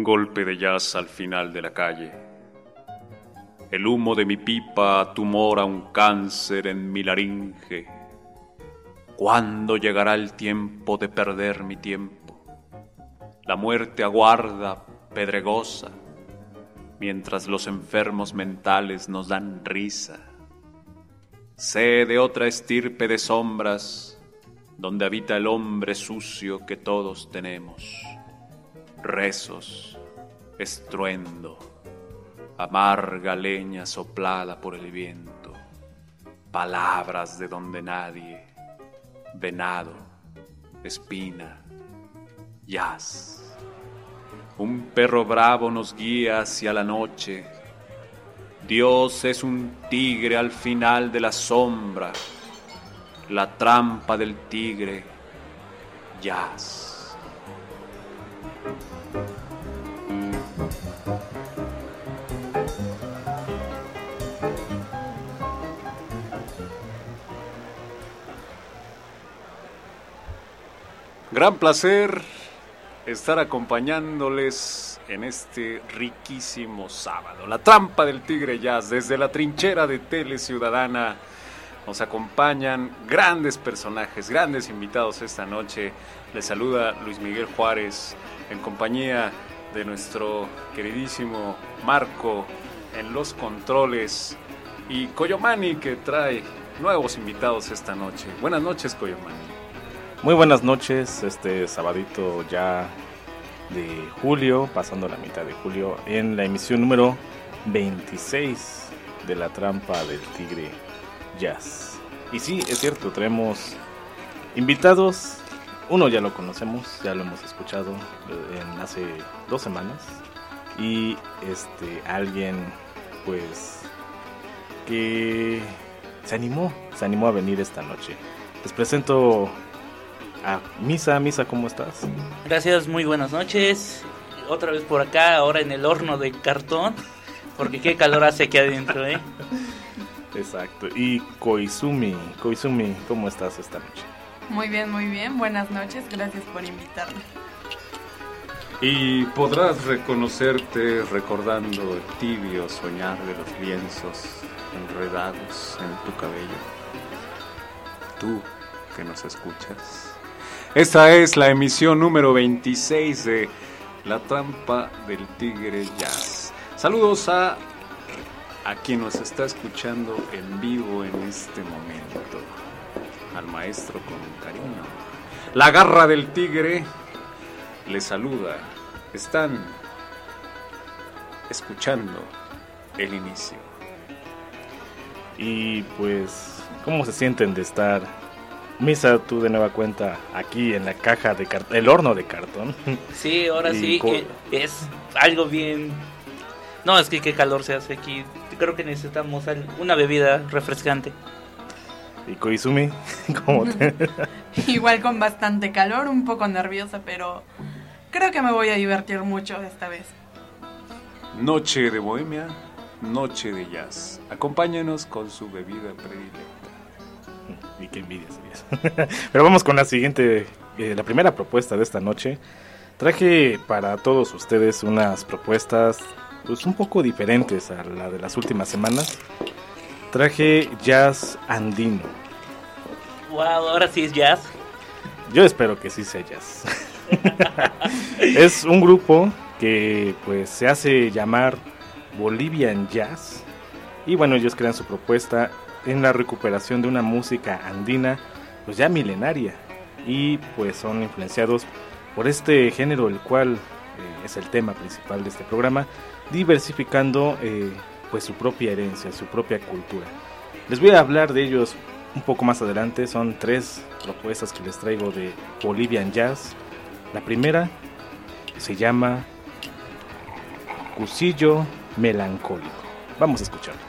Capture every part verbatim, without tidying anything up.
golpe de jazz al final de la calle. El humo de mi pipa tumora un cáncer en mi laringe. ¿Cuándo llegará el tiempo de perder mi tiempo? La muerte aguarda, pedregosa, mientras los enfermos mentales nos dan risa. Sé de otra estirpe de sombras, donde habita el hombre sucio que todos tenemos. Rezos, estruendo, amarga leña soplada por el viento, palabras de donde nadie, venado, espina, jazz. Un perro bravo nos guía hacia la noche. Dios es un tigre al final de la sombra, la trampa del tigre, jazz. Gran placer estar acompañándoles en este riquísimo sábado. La trampa del tigre jazz, desde la trinchera de Tele Ciudadana. Nos acompañan grandes personajes, grandes invitados esta noche. Les saluda Luis Miguel Juárez en compañía de nuestro queridísimo Marco en los controles y Coyomani, que trae nuevos invitados esta noche. Buenas noches, Coyomani. Muy buenas noches, este sabadito ya de julio, pasando la mitad de julio, en la emisión número veintiséis de La Trampa del Tigre Jazz. Y sí, es cierto, tenemos invitados, uno ya lo conocemos, ya lo hemos escuchado en hace dos semanas, y este alguien pues que se animó, se animó a venir esta noche. Les presento a Misa. Misa, ¿cómo estás? Gracias, muy buenas noches. Otra vez por acá, ahora en el horno de cartón, porque qué calor hace aquí adentro, ¿eh? Exacto. Y Koizumi, Koizumi, ¿cómo estás esta noche? Muy bien, muy bien. Buenas noches, gracias por invitarme. Y podrás reconocerte recordando el tibio soñar de los lienzos enredados en tu cabello. Tú que nos escuchas. Esta es la emisión número veintiséis de La Trampa del Tigre Jazz. Saludos a, a quien nos está escuchando en vivo en este momento. Al maestro con cariño. La Garra del Tigre les saluda. Están escuchando el inicio. Y pues, ¿cómo se sienten de estar, Misa, tú de nueva cuenta, aquí en la caja de cartón, el horno de cartón? Sí, ahora Y sí co- que es algo bien... No, es que qué calor se hace aquí. Creo que necesitamos al- una bebida refrescante. Y Koizumi, ¿cómo te...? Igual con bastante calor, un poco nerviosa, pero creo que me voy a divertir mucho esta vez. Noche de bohemia, noche de jazz. Acompáñanos con su bebida predilecta. Y qué envidia serías. Pero vamos con la siguiente, eh, la primera propuesta de esta noche. Traje para todos ustedes unas propuestas pues un poco diferentes a la de las últimas semanas. Traje jazz andino. Wow, ahora sí es jazz. Yo espero que sí sea jazz. Es un grupo que pues se hace llamar Bolivian Jazz. Y bueno, ellos crean su propuesta en la recuperación de una música andina pues ya milenaria, y pues son influenciados por este género, el cual eh, es el tema principal de este programa, diversificando eh, pues su propia herencia, su propia cultura. Les voy a hablar de ellos un poco más adelante. Son tres propuestas que les traigo de Bolivian Jazz. La primera se llama Cusillo Melancólico. Vamos a escucharlo.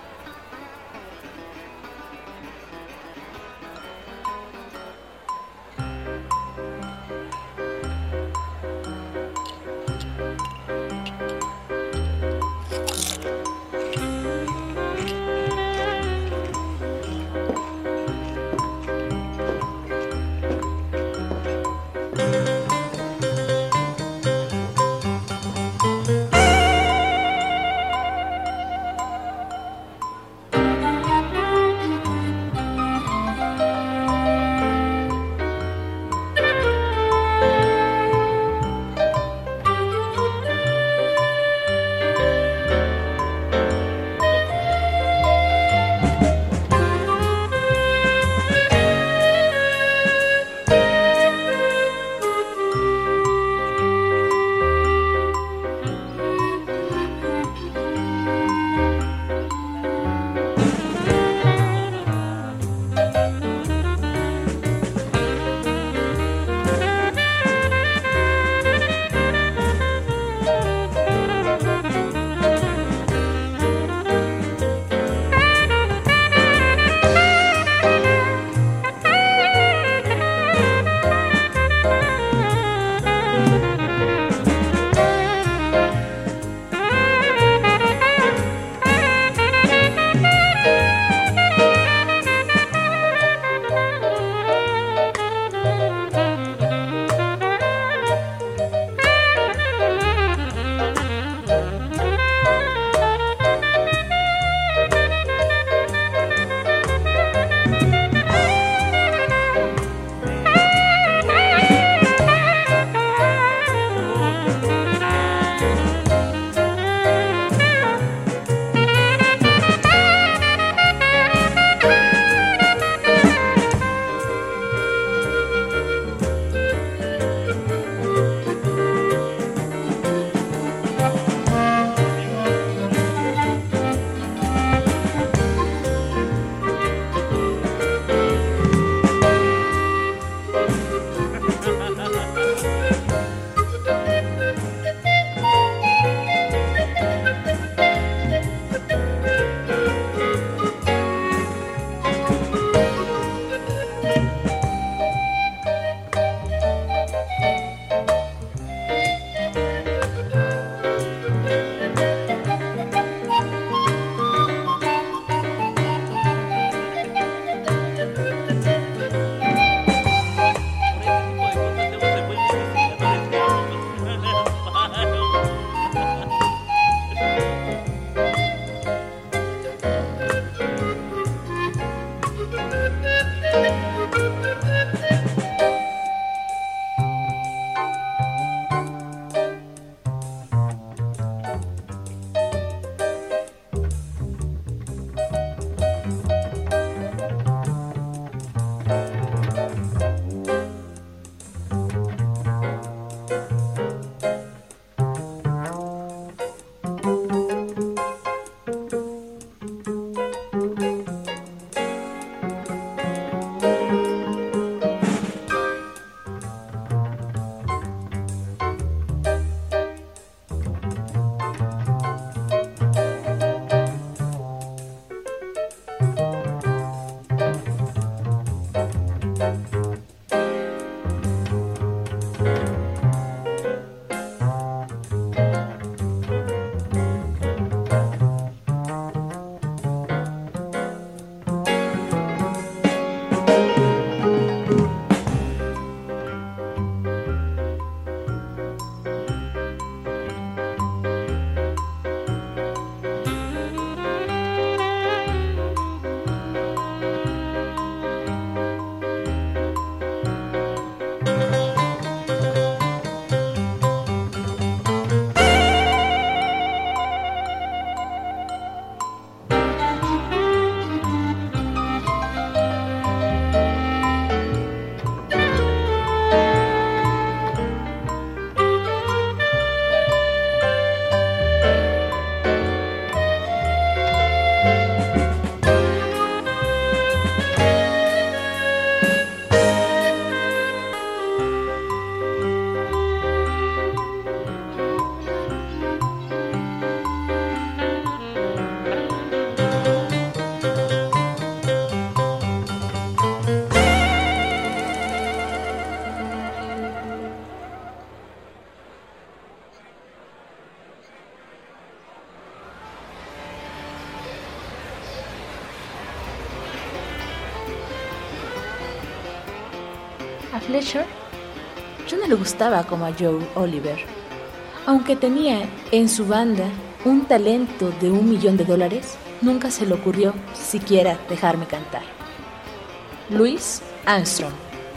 A Fletcher yo no le gustaba como a Joe Oliver. Aunque tenía en su banda un talento de un millón de dólares, nunca se le ocurrió siquiera dejarme cantar. Louis Armstrong.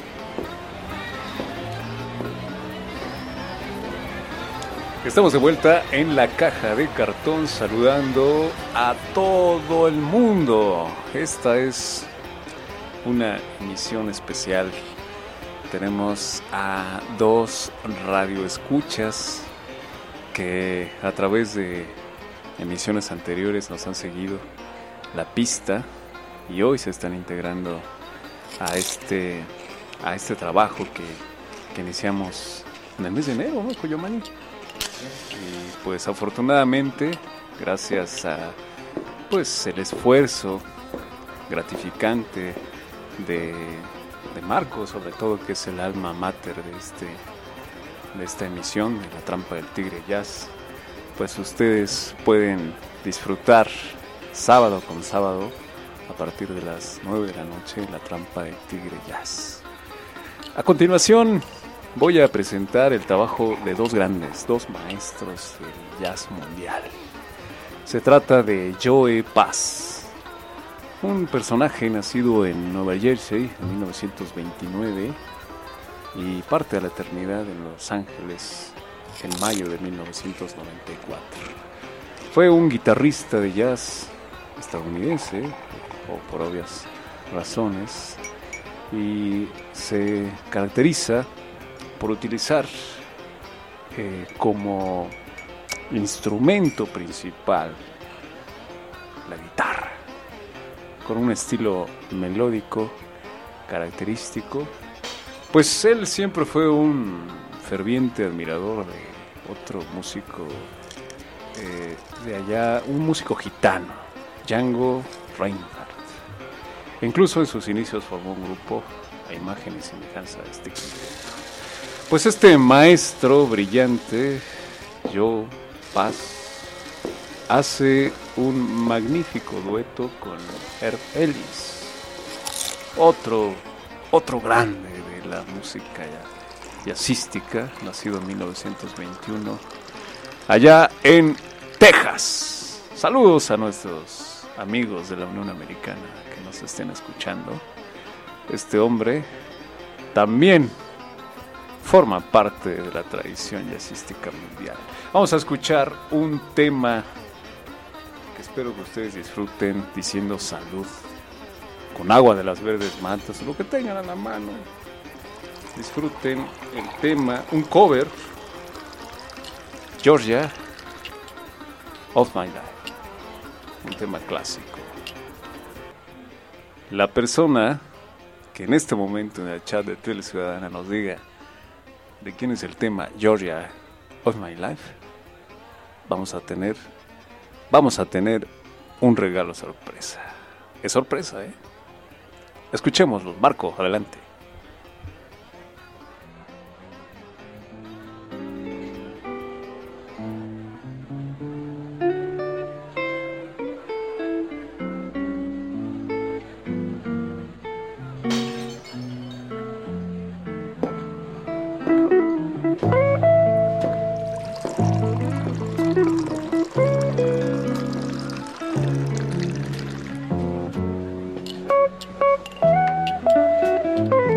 Estamos de vuelta en la caja de cartón saludando a todo el mundo. Esta es una emisión especial. Tenemos a dos radioescuchas que a través de emisiones anteriores nos han seguido la pista y hoy se están integrando a este, a este trabajo que, que iniciamos en el mes de enero, ¿no, Coyomani? Y pues afortunadamente, gracias a pues el esfuerzo gratificante de, de Marco, sobre todo, que es el alma mater de este de esta emisión de La Trampa del Tigre Jazz, pues ustedes pueden disfrutar sábado con sábado a partir de las nueve de la noche La Trampa del Tigre Jazz. A continuación voy a presentar el trabajo de dos grandes, dos maestros del jazz mundial. Se trata de Joe Pass, un personaje nacido en Nueva Jersey en mil novecientos veintinueve y parte de la eternidad en Los Ángeles en mayo de mil novecientos noventa y cuatro. Fue un guitarrista de jazz estadounidense, o por obvias razones, y se caracteriza por utilizar eh, como instrumento principal la guitarra, con un estilo melódico característico. Pues él siempre fue un ferviente admirador de otro músico eh, de allá, un músico gitano, Django Reinhardt. Incluso en sus inicios formó un grupo a imagen y semejanza de este quinteto. Pues este maestro brillante, Joe Pass, hace un magnífico dueto con Herb Ellis, otro, otro grande de la música jazzística, nacido en mil novecientos veintiuno, allá en Texas. Saludos a nuestros amigos de la Unión Americana que nos estén escuchando. Este hombre también forma parte de la tradición jazzística mundial. Vamos a escuchar un tema que espero que ustedes disfruten diciendo salud, con agua de las verdes matas, lo que tengan a la mano. Disfruten el tema, un cover, Georgia of My Life, un tema clásico. La persona que en este momento en el chat de Tele Ciudadana nos diga de quién es el tema Georgia of My Life, vamos a tener vamos a tener un regalo sorpresa. Es sorpresa, ¿eh? Escuchémoslo. Marco, adelante. Thank you.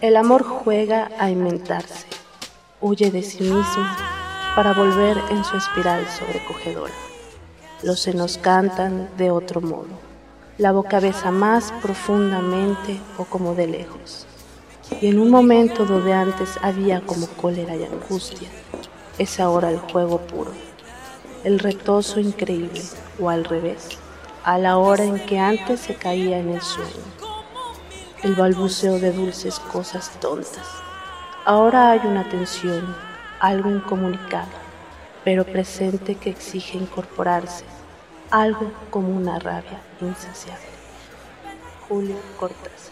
El amor juega a inventarse, huye de sí mismo para volver en su espiral sobrecogedora. Los senos cantan de otro modo, la boca besa más profundamente o como de lejos. Y en un momento donde antes había como cólera y angustia, es ahora el juego puro, el retozo increíble, o al revés, a la hora en que antes se caía en el sueño. El balbuceo de dulces cosas tontas. Ahora hay una tensión, algo incomunicado, pero presente que exige incorporarse, algo como una rabia insaciable. Julio Cortázar.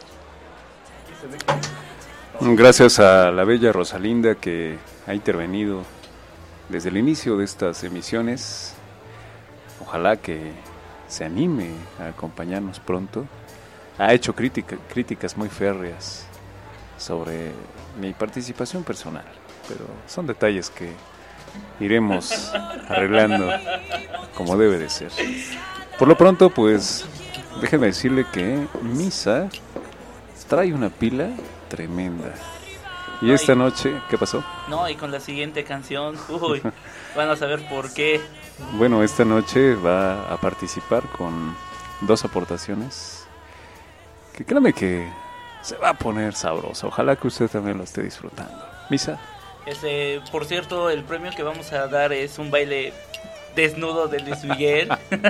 Gracias a la bella Rosalinda que ha intervenido desde el inicio de estas emisiones. Ojalá que se anime a acompañarnos pronto. Ha hecho crítica, críticas muy férreas sobre mi participación personal, pero son detalles que iremos arreglando como debe de ser. Por lo pronto, pues, déjenme decirle que Misa trae una pila tremenda. Y esta noche, ¿qué pasó? No, y con la siguiente canción, uy, van a saber por qué. Bueno, esta noche va a participar con dos aportaciones que créame que se va a poner sabroso. Ojalá que usted también lo esté disfrutando. Misa. Este, por cierto, el premio que vamos a dar es un baile desnudo de Luis Miguel.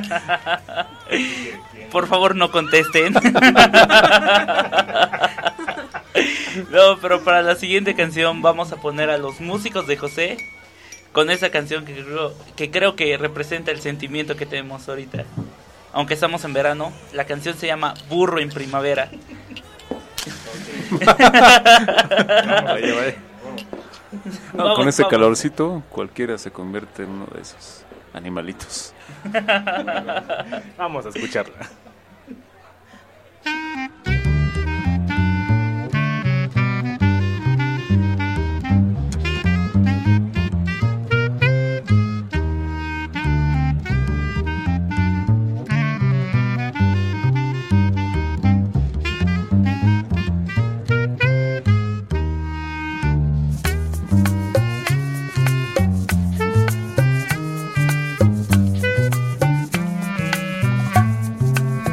Por favor, no contesten. No, pero para la siguiente canción vamos a poner a Los Músicos de José con esa canción que creo, que creo que representa el sentimiento que tenemos ahorita. Aunque estamos en verano, la canción se llama Burro en Primavera. Vaya, vaya. No, Vamos, con ese vamos. calorcito, cualquiera se convierte en uno de esos animalitos. Vamos a escucharla. Thank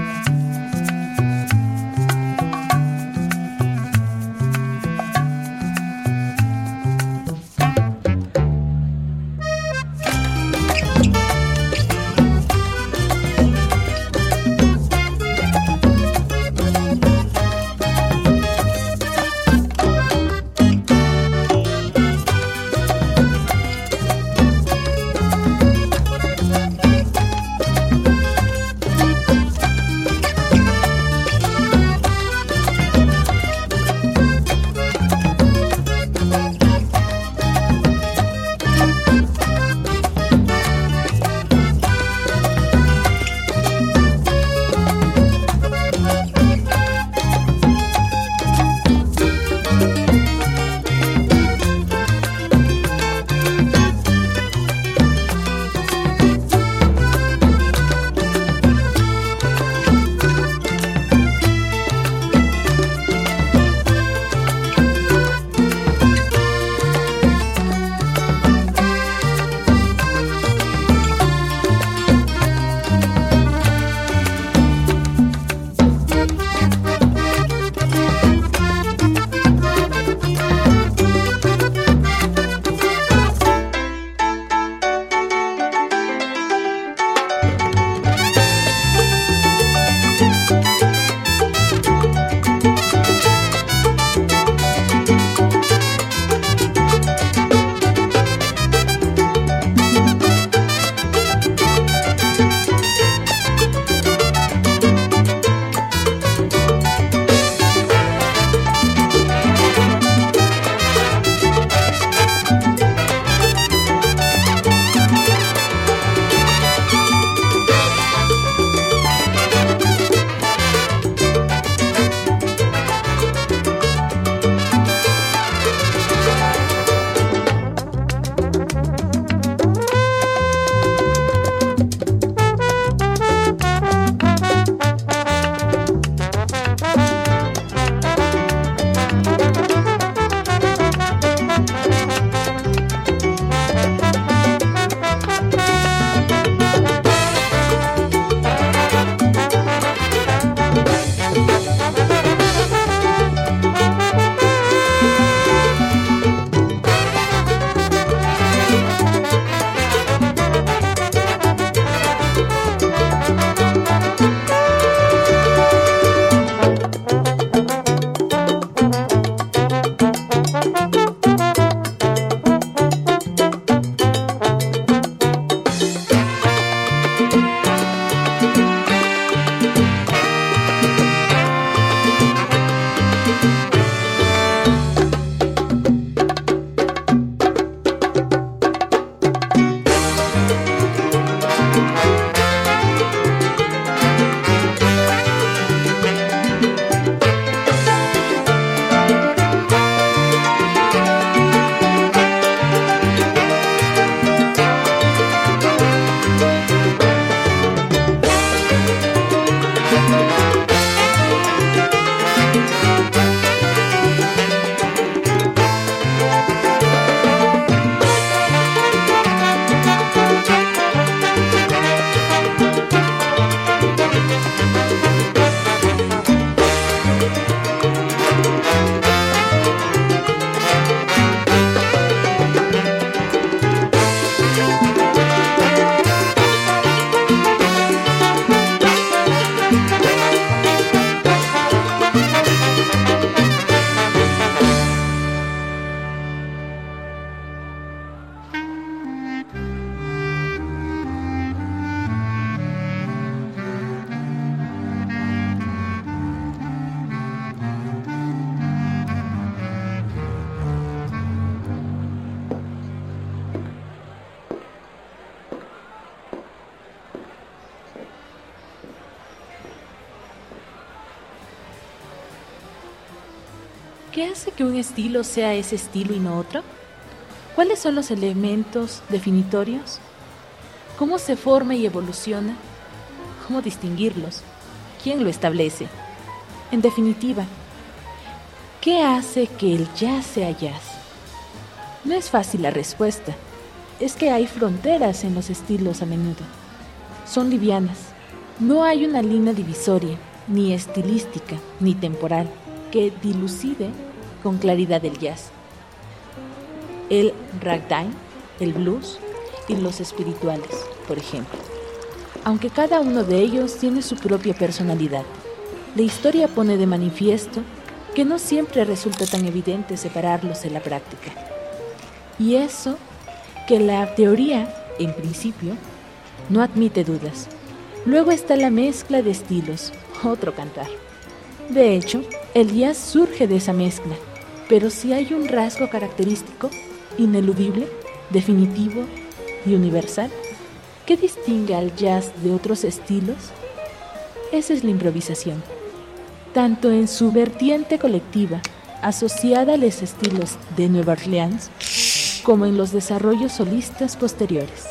¿Qué hace que un estilo sea ese estilo y no otro? ¿Cuáles son los elementos definitorios? ¿Cómo se forma y evoluciona? ¿Cómo distinguirlos? ¿Quién lo establece? En definitiva, ¿qué hace que el jazz sea jazz? No es fácil la respuesta. Es que hay fronteras en los estilos a menudo. Son livianas. No hay una línea divisoria, ni estilística, ni temporal, que dilucide con claridad el jazz. El ragtime, el blues y los espirituales, por ejemplo. Aunque cada uno de ellos tiene su propia personalidad, la historia pone de manifiesto que no siempre resulta tan evidente separarlos en la práctica. Y eso que la teoría, en principio, no admite dudas. Luego está la mezcla de estilos, otro cantar. De hecho, el jazz surge de esa mezcla, pero si hay un rasgo característico, ineludible, definitivo y universal, ¿qué distingue al jazz de otros estilos? Esa es la improvisación, tanto en su vertiente colectiva, asociada a los estilos de Nueva Orleans, como en los desarrollos solistas posteriores.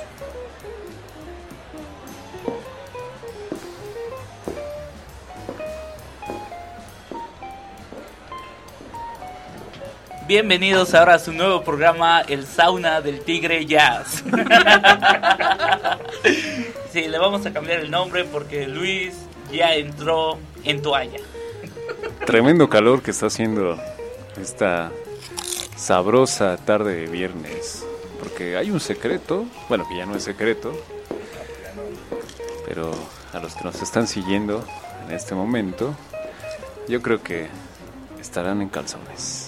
Bienvenidos ahora a su nuevo programa, El Sauna del Tigre Jazz. Sí, le vamos a cambiar el nombre porque Luis ya entró en toalla. Tremendo calor que está haciendo esta sabrosa tarde de viernes. Porque hay un secreto, bueno, que ya no es secreto, pero a los que nos están siguiendo en este momento, yo creo que estarán en calzones.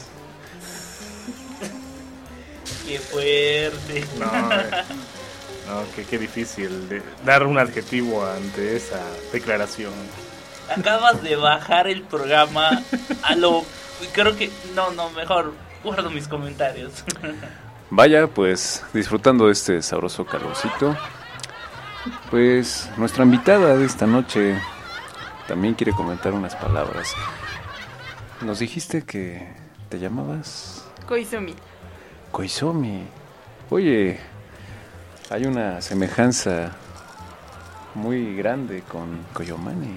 Qué fuerte. No, eh, no qué, qué difícil de dar un adjetivo ante esa declaración. Acabas de bajar el programa a lo... Creo que... No, no, mejor guardo mis comentarios. Vaya, pues disfrutando de este sabroso calorcito, pues nuestra invitada de esta noche también quiere comentar unas palabras. Nos dijiste que te llamabas Koizumi. Koizumi. Oye, hay una semejanza muy grande con Koyomani.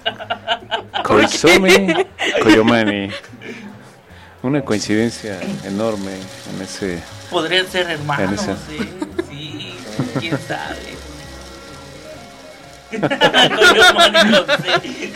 Koizumi, Koyomani. Una coincidencia enorme en ese... Podrían ser hermanos, esa... ¿eh? Sí, quién sabe. Koyomani con C.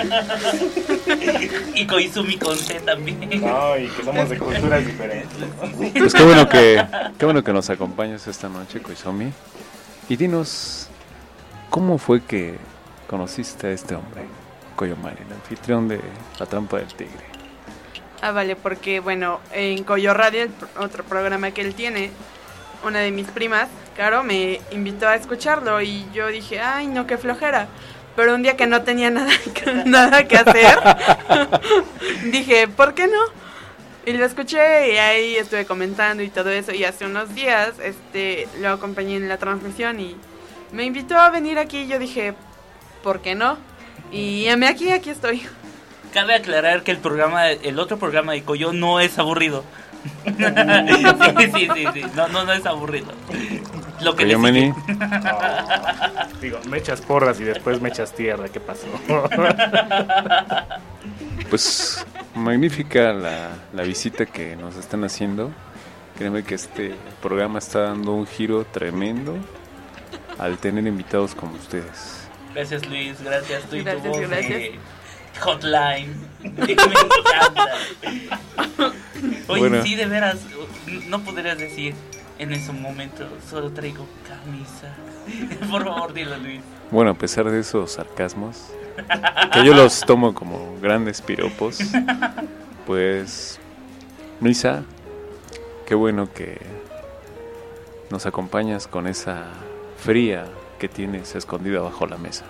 Y Koizumi con C también. No, y que somos de culturas diferentes. Pues qué bueno que, qué bueno que nos acompañas esta noche, Koizumi. Y dinos, ¿cómo fue que conociste a este hombre, Koyomani, el anfitrión de La Trampa del Tigre? Ah, vale, porque bueno, en Coyo Radio, el otro programa que él tiene, una de mis primas, Caro, me invitó a escucharlo y yo dije, ay, no, qué flojera. Pero un día que no tenía nada, nada que hacer, dije, ¿por qué no? Y lo escuché y ahí estuve comentando y todo eso. Y hace unos días este lo acompañé en la transmisión y me invitó a venir aquí y yo dije, ¿por qué no? Y llamé aquí, aquí estoy. Cabe aclarar que el programa, el otro programa de Coyo no es aburrido. Sí, sí, sí, sí. No, no, no es aburrido. Lo que Koyomani. No, digo, me echas porras y después me echas tierra, ¿qué pasó? Pues magnífica la, la visita que nos están haciendo. Créeme que este programa está dando un giro tremendo al tener invitados como ustedes. Gracias, Luis, gracias. Tú y Gracias, tu voz gracias. de hotline. Me encanta. Oye, Bueno. sí, de veras, no podrías decir en ese momento, solo traigo camisa. Por favor, dilo, Luis. Bueno, a pesar de esos sarcasmos, que yo los tomo como grandes piropos, pues, Luisa, qué bueno que nos acompañas con esa fría que tienes escondida bajo la mesa.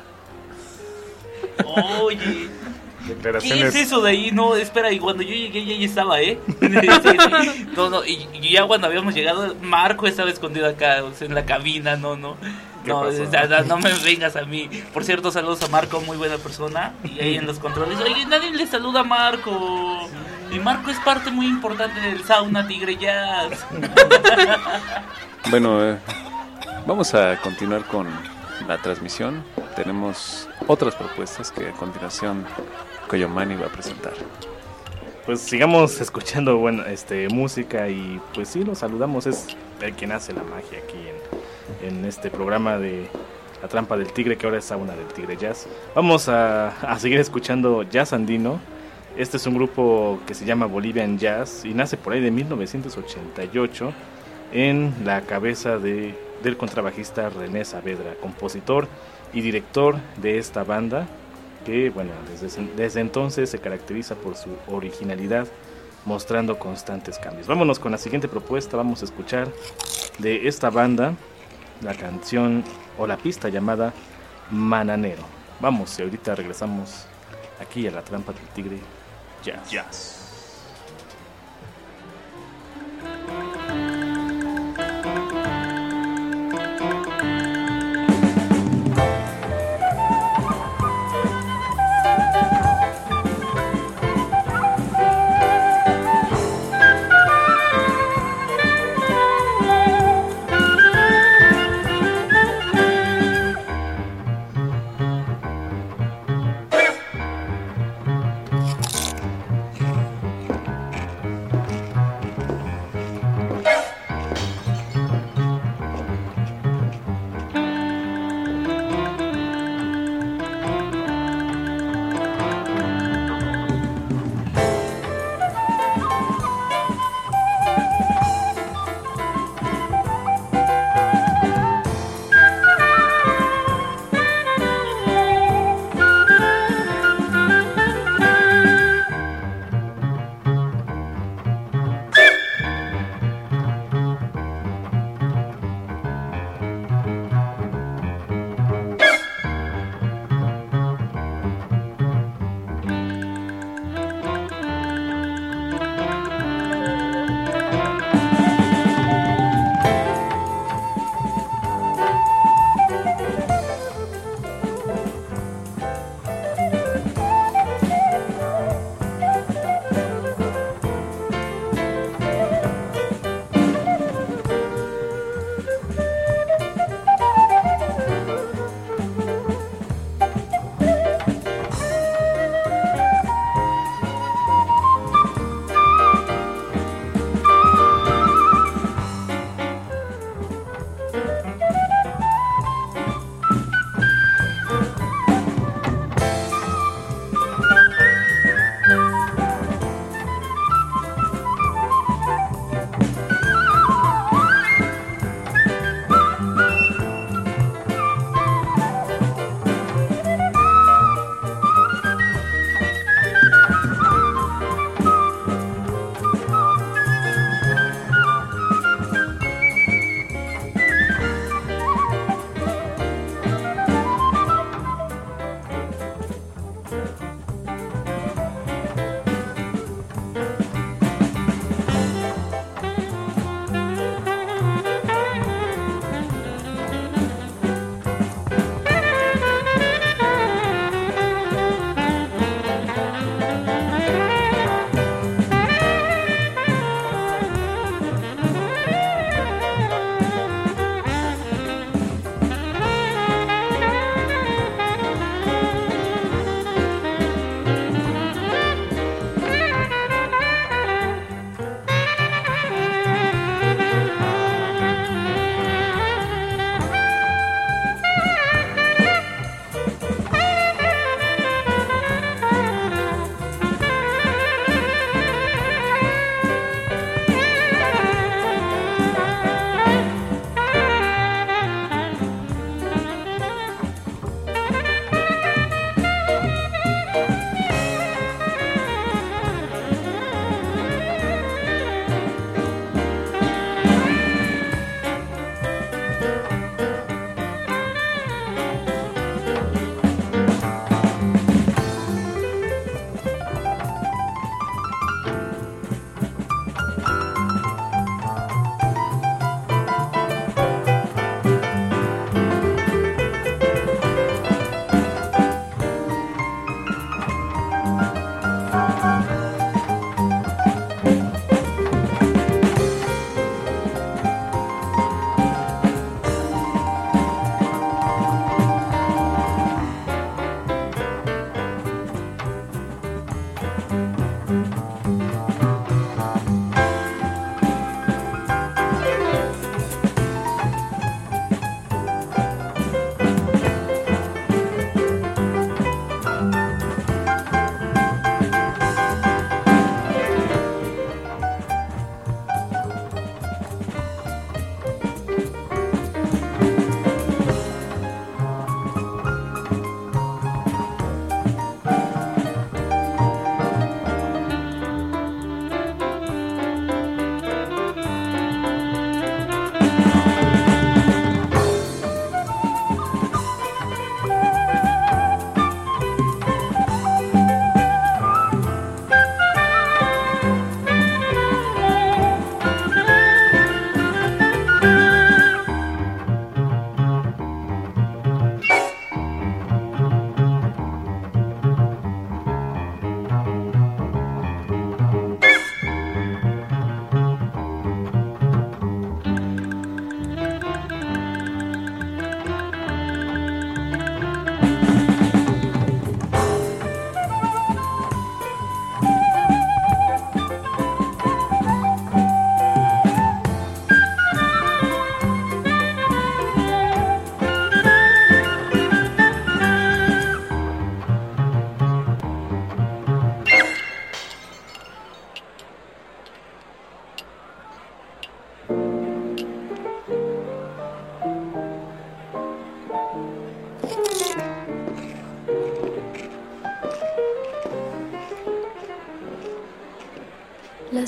Oye, ¿qué Declaraciones. es eso de ahí? No, espera, y cuando yo llegué ya, ya estaba, ¿eh? Sí, sí. No, no, y, y ya cuando habíamos llegado, Marco estaba escondido acá, o sea, en la cabina, no, no. No, pasó? o sea, no, no me vengas a mí. Por cierto, saludos a Marco, muy buena persona. Y ahí en los controles, oye, nadie le saluda a Marco. Y Marco es parte muy importante del Sauna Tigre Jazz. Bueno, eh, vamos a continuar con la transmisión. Tenemos otras propuestas que a continuación Coyomani va a presentar. Pues sigamos escuchando bueno, este, música y pues sí, nos saludamos. Es el quien hace la magia aquí en, en este programa de La Trampa del Tigre, que ahora es Sauna del Tigre Jazz. Vamos a, a seguir escuchando jazz andino. Este es un grupo que se llama Bolivian Jazz y nace por ahí de mil novecientos ochenta y ocho en la cabeza de, del contrabajista René Saavedra, compositor y director de esta banda, que bueno, desde, desde entonces se caracteriza por su originalidad, mostrando constantes cambios. Vámonos con la siguiente propuesta. Vamos a escuchar de esta banda la canción o la pista llamada Mananero. Vamos, y ahorita regresamos aquí a La Trampa del Tigre Jazz. Jazz.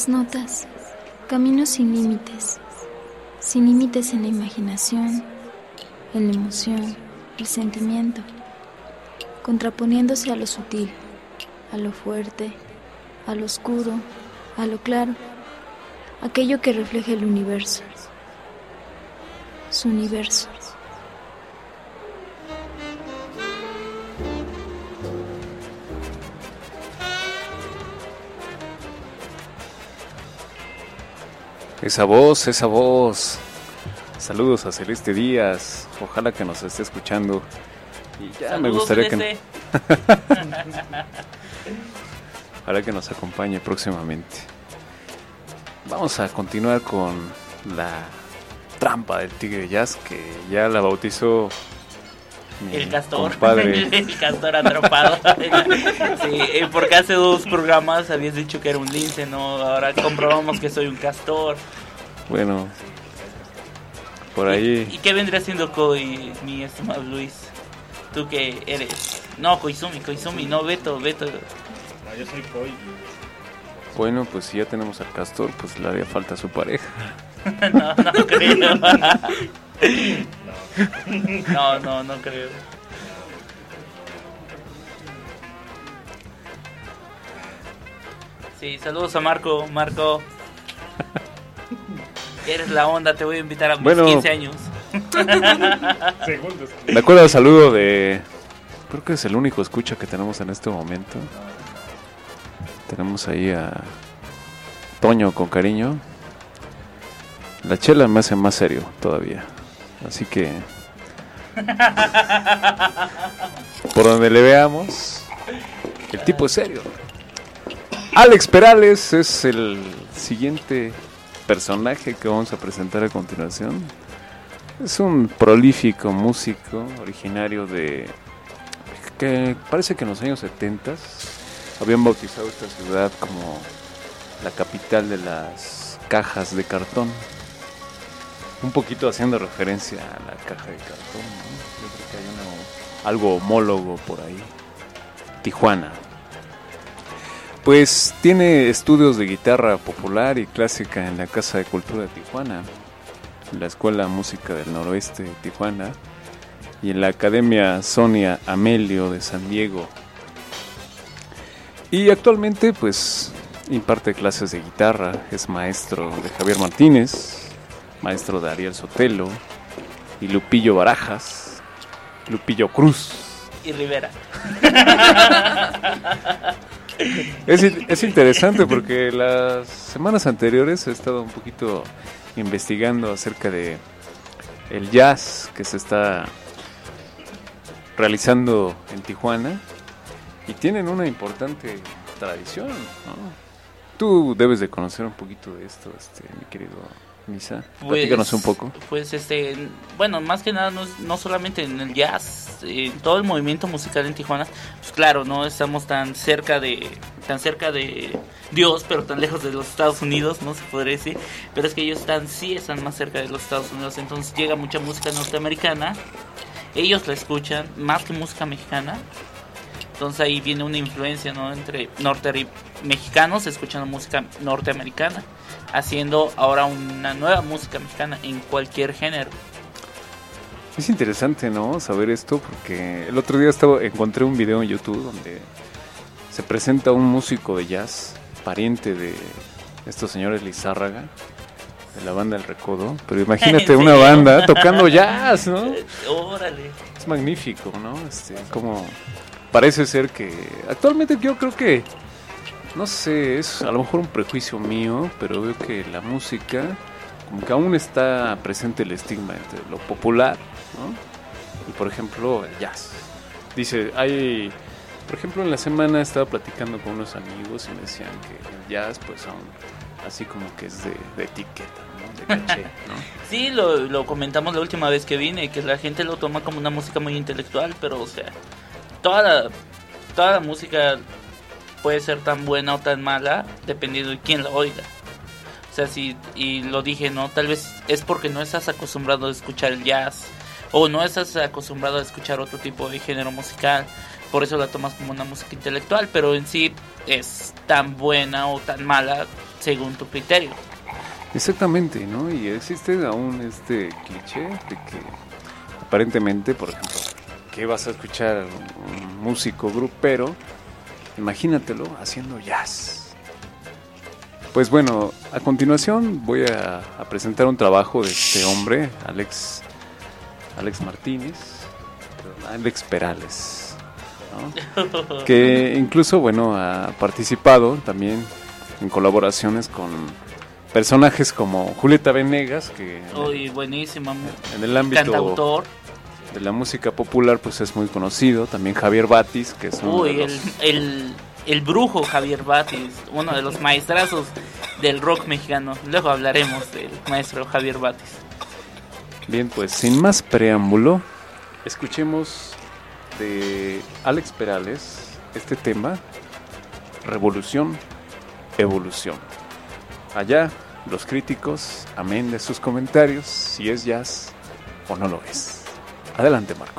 las notas, caminos sin límites, sin límites en la imaginación, en la emoción, el sentimiento, contraponiéndose a lo sutil, a lo fuerte, a lo oscuro, a lo claro, aquello que refleja el universo, su universo. Esa voz, esa voz. Saludos a Celeste Díaz. Ojalá que nos esté escuchando. Y ya Saludos, me gustaría Celeste. que Ojalá que nos acompañe próximamente. Vamos a continuar con la trampa del tigre jazz, que ya la bautizó mi el castor, compadre. El castor atrapado. Sí, porque hace dos programas habías dicho que era un lince, ¿no? Ahora comprobamos que soy un castor. Bueno, por ahí. ¿Y, y qué vendría siendo Koi, mi estimado Luis? ¿Tú qué eres? No, Koizumi, Koizumi, no, Beto, Beto. No, yo soy Koi. Bueno, pues si ya tenemos al castor, pues le haría falta a su pareja. No, no creo. No, no, no creo. Sí, saludos a Marco, Marco. Eres la onda, te voy a invitar a mis bueno, quince años. Segundos. Me acuerdo del saludo de... Creo que es el único escucha que tenemos en este momento. Tenemos ahí a Toño con cariño. La chela me hace más serio todavía. Así que... por donde le veamos, el tipo es serio. Alex Perales es el siguiente personaje que vamos a presentar a continuación. Es un prolífico músico originario de... que parece que en los años setenta habían bautizado esta ciudad como la capital de las cajas de cartón. Un poquito haciendo referencia a la caja de cartón, ¿no? Yo creo que hay uno, algo homólogo por ahí. Tijuana. Pues tiene estudios de guitarra popular y clásica en la Casa de Cultura de Tijuana, en la Escuela Música del Noroeste de Tijuana y en la Academia Sonia Amelio de San Diego. Y actualmente pues imparte clases de guitarra, es maestro de Javier Martínez, maestro de Ariel Sotelo y Lupillo Barajas, Lupillo Cruz y Rivera. Es, es interesante porque las semanas anteriores he estado un poquito investigando acerca de el jazz que se está realizando en Tijuana y tienen una importante tradición, ¿no? Tú debes de conocer un poquito de esto, este, mi querido Misa. Platícanos un poco. Pues este, bueno, más que nada no, no solamente en el jazz, en todo el movimiento musical en Tijuana, pues claro, no estamos tan cerca de tan cerca de Dios, pero tan lejos de los Estados Unidos, no se podría decir, pero es que ellos están sí están más cerca de los Estados Unidos, entonces llega mucha música norteamericana, ellos la escuchan más que música mexicana. Entonces ahí viene una influencia, ¿no? Entre norte mexicanos escuchando música norteamericana, haciendo ahora una nueva música mexicana en cualquier género. Es interesante, ¿no? Saber esto, porque el otro día estaba, encontré un video en YouTube donde se presenta un músico de jazz, pariente de estos señores Lizárraga, de la banda El Recodo, pero imagínate una banda tocando jazz, ¿no? Órale. Es magnífico, ¿no? Este, como... Parece ser que actualmente yo creo que, no sé, es a lo mejor un prejuicio mío, pero veo que la música, como que aún está presente el estigma entre lo popular, ¿no? Y por ejemplo el jazz. Dice, hay, por ejemplo en la semana estaba platicando con unos amigos y me decían que el jazz pues aún así como que es de, de etiqueta, ¿no? De caché, ¿no? Sí, lo, lo comentamos la última vez que vine, que la gente lo toma como una música muy intelectual, pero o sea... Toda la, toda la música puede ser tan buena o tan mala dependiendo de quién la oiga. O sea, si, y lo dije, ¿no? Tal vez es porque no estás acostumbrado a escuchar el jazz o no estás acostumbrado a escuchar otro tipo de género musical. Por eso la tomas como una música intelectual, pero en sí es tan buena o tan mala según tu criterio. Exactamente, ¿no? Y existe aún este cliché de que aparentemente, por ejemplo, que vas a escuchar un músico grupero, imagínatelo haciendo jazz. Pues bueno, a continuación voy a, a presentar un trabajo de este hombre, Alex, Alex Martínez, Alex Perales, ¿no? Que incluso, bueno, ha participado también en colaboraciones con personajes como Julieta Venegas, que Uy, buenísima. En el ámbito cantautor de la música popular pues es muy conocido. También Javier Batis, que es uno Uy, de los... el, el, el brujo Javier Batis, uno de los maestrazos del rock mexicano. Luego hablaremos del maestro Javier Batis. Bien, pues sin más preámbulo, escuchemos de Alex Perales este tema, Revolución, Evolución. Allá los críticos, amén de sus comentarios, si es jazz o no lo es. Adelante, Marco.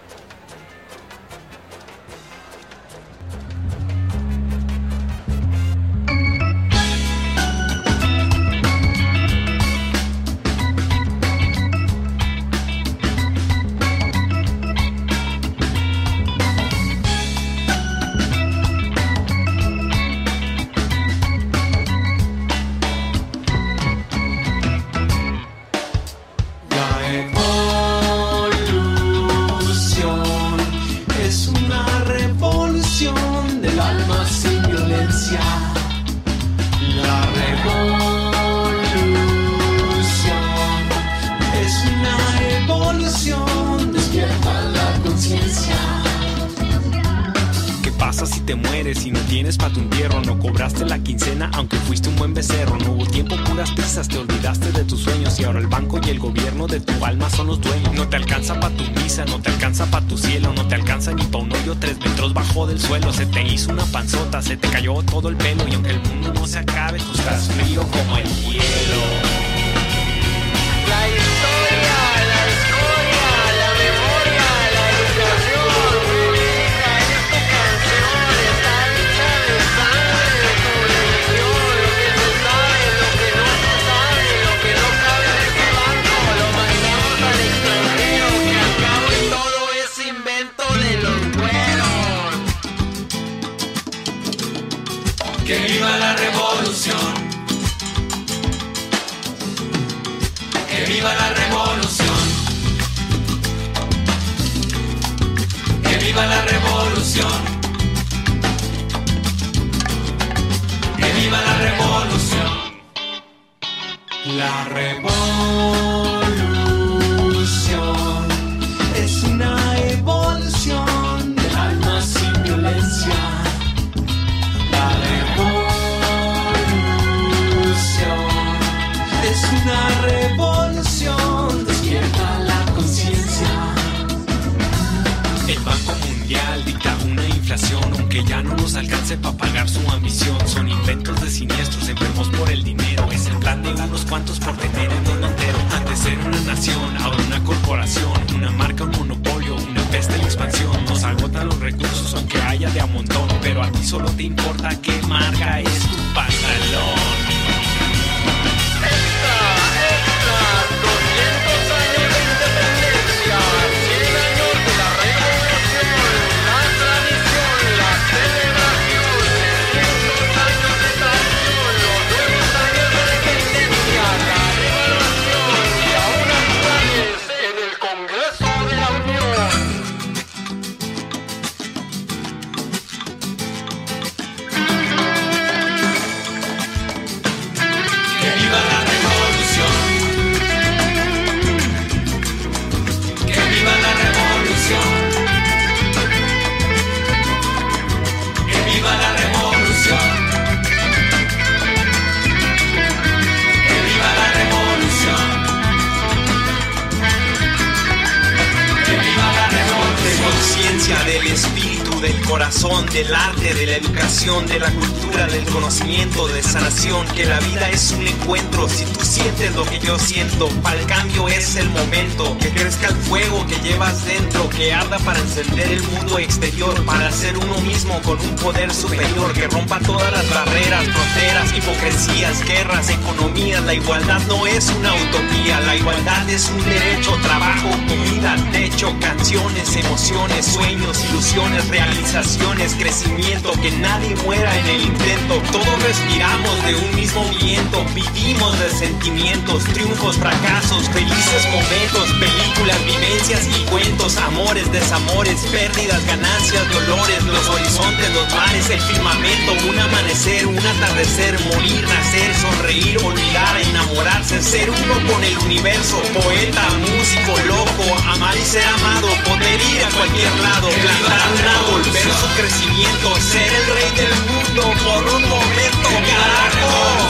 Se te cayó todo el pelo y aunque el mundo no se acabe, tú estás frío como el hielo. La historia, la escoria, la memoria, la educación, única es tu canción, está hecha de sangre, de tu religión, lo que se sabe, lo que no se sabe, lo que no cabe en este banco, lo mandamos al extranjero, que al cabo y todo es invento de los güeros. Que viva la revolución, que viva la revolución, que viva la revolución, que viva la revolución. La revolución es una evolución del alma sin violencia. Es una revolución, despierta la conciencia. El Banco Mundial dicta una inflación, aunque ya no nos alcance para pagar su ambición. Son inventos de siniestros, enfermos por el dinero. Es el plan de unos cuantos por tener el mundo entero. Antes era una nación, ahora una corporación, una marca, un monopolio, una peste en expansión. Nos agotan los recursos aunque haya de a montón, pero a ti solo te importa qué marca es tu pantalón. del corazón, del arte, de la educación, de la cultura, del conocimiento, de sanación. Que la vida es un encuentro, si tú sientes lo que yo siento, para el cambio es el momento. Que crezca el fuego que llevas dentro, que arda para encender el mundo exterior, para ser uno mismo con un poder superior, que rompa todas las barreras, fronteras, hipocresías, guerras, economías. La igualdad no es una utopía, la igualdad es un derecho, trabajo, comida, techo, canciones, emociones, sueños, ilusiones, realizaciones, crecimiento, que nadie muera en el intento. Todos respiramos de un mismo viento, vivimos de sentimientos, triunfos, fracasos, felices momentos, películas, vivencias y cuentos, amores, desamores, pérdidas, ganancias, dolores, los horizontes, los mares, el firmamento, un amanecer, un atardecer, morir, nacer, sonreír, olvidar, enamorarse, ser uno con el universo, poeta, músico, loco, amar y ser amado, poder ir a cualquier lado, plantar un árbol, ver su crecimiento, ser el rey del mundo por un momento, carajo.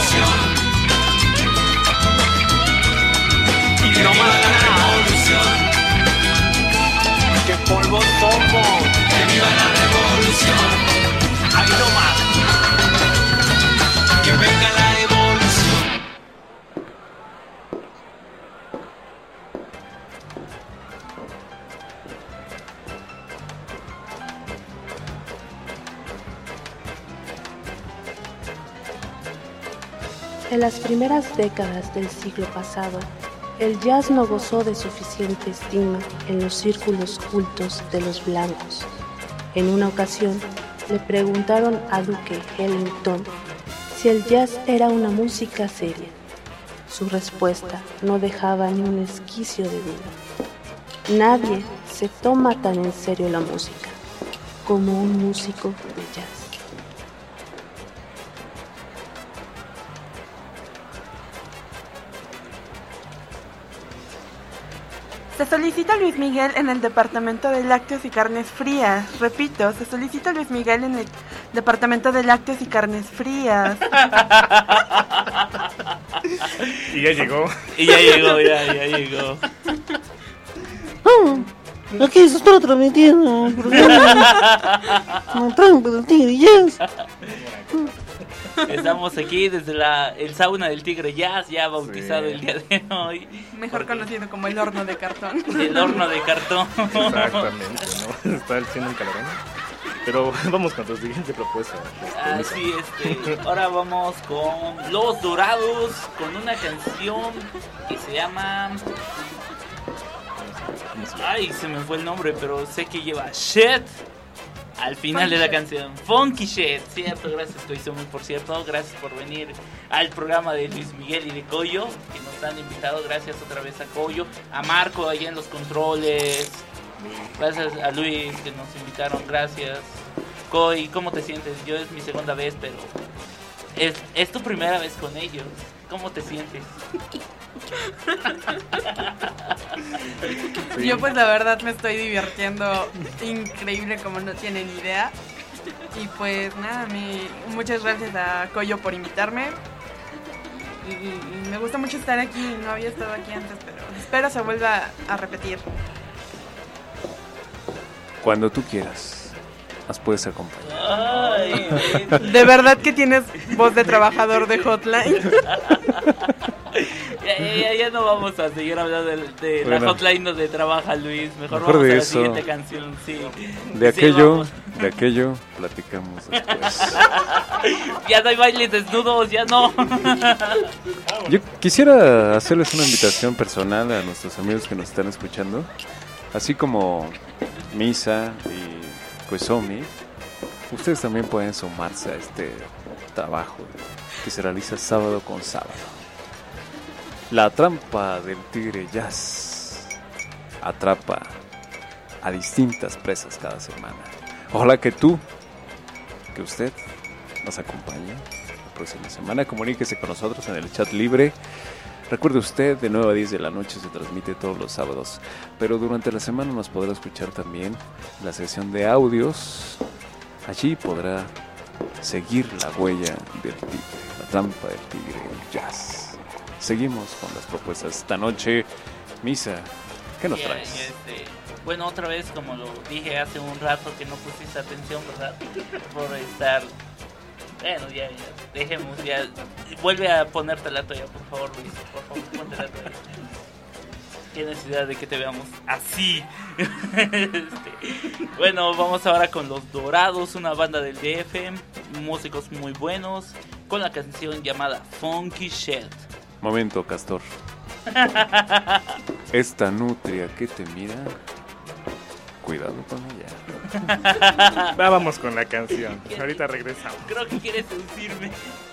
Y no más la revolución, que polvo somos, que viva la revolución, ahí no más, que venga la evolución. En las primeras décadas del siglo pasado, el jazz no gozó de suficiente estima en los círculos cultos de los blancos. En una ocasión, le preguntaron a Duke Ellington si el jazz era una música seria. Su respuesta no dejaba ni un esquicio de duda. Nadie se toma tan en serio la música como un músico de jazz. Se solicita Luis Miguel en el departamento de lácteos y carnes frías. Repito, se solicita Luis Miguel en el departamento de lácteos y carnes frías. Y ya llegó. Y ya llegó, ya, ya llegó. Oh, aquí se está transmitiendo el programa con Trampa del Tigre Jazz. Estamos aquí desde la, el sauna del Tigre Jazz, ya bautizado sí. el día de hoy. Mejor porque... conocido como el horno de cartón. El horno de cartón. Exactamente, ¿no? Está haciendo un calorón. Pero vamos con tu siguiente propuesta. Así este, ahora vamos con Los Dorados, con una canción que se llama... Ay, se me fue el nombre, pero sé que lleva Shit al final Funky de la canción. Funky Shit, cierto, gracias Koizumi, por cierto, gracias por venir al programa de Luis Miguel y de Koyo, que nos han invitado, gracias otra vez a Koyo, a Marco allá en los controles, gracias a Luis que nos invitaron, gracias. Koy, ¿cómo te sientes? Yo es mi segunda vez, pero es, es tu primera vez con ellos, ¿cómo te sientes? Yo pues la verdad me estoy divirtiendo increíble, como no tienen idea. Y pues nada, mi, muchas gracias a Koyo por invitarme. Y, y me gusta mucho estar aquí, no había estado aquí antes, pero espero se vuelva a repetir. Cuando tú quieras, nos puedes acompañar. Ay, de verdad que tienes voz de trabajador de hotline. Ya, ya, ya no vamos a seguir hablando de, de bueno, la hotline donde trabaja Luis. Mejor, mejor vamos de a la eso, siguiente canción. Sí. De sí, aquello, vamos. de aquello platicamos después. Ya no hay bailes desnudos, ya no. Yo quisiera hacerles una invitación personal a nuestros amigos que nos están escuchando, así como Misa y Koizumi. Ustedes también pueden sumarse a este trabajo que se realiza sábado con sábado. La trampa del Tigre Jazz atrapa a distintas presas cada semana. Ojalá que tú, que usted nos acompañe la próxima semana. Comuníquese con nosotros en el chat libre. Recuerde usted, de nueve a diez de la noche se transmite todos los sábados, pero durante la semana nos podrá escuchar también la sesión de audios. Allí podrá seguir la huella del tigre, la trampa del Tigre Jazz. Seguimos con las propuestas esta noche. Misa, ¿Qué nos Sí, traes? este, bueno, otra vez, como lo dije hace un rato que no pusiste atención, ¿verdad? Por estar... Bueno, ya, ya, dejemos, ya. Vuelve a ponerte la toalla, por favor, Luis. Por favor, ponte la toalla. Qué necesidad de que te veamos así. Este, bueno, vamos ahora con Los Dorados, una banda del D F, músicos muy buenos, con la canción llamada Funky Shed. Momento, Castor. Esta nutria que te mira, cuidado con ella. Va, vamos con la canción. Ahorita regresamos. Creo que quieres seducirme.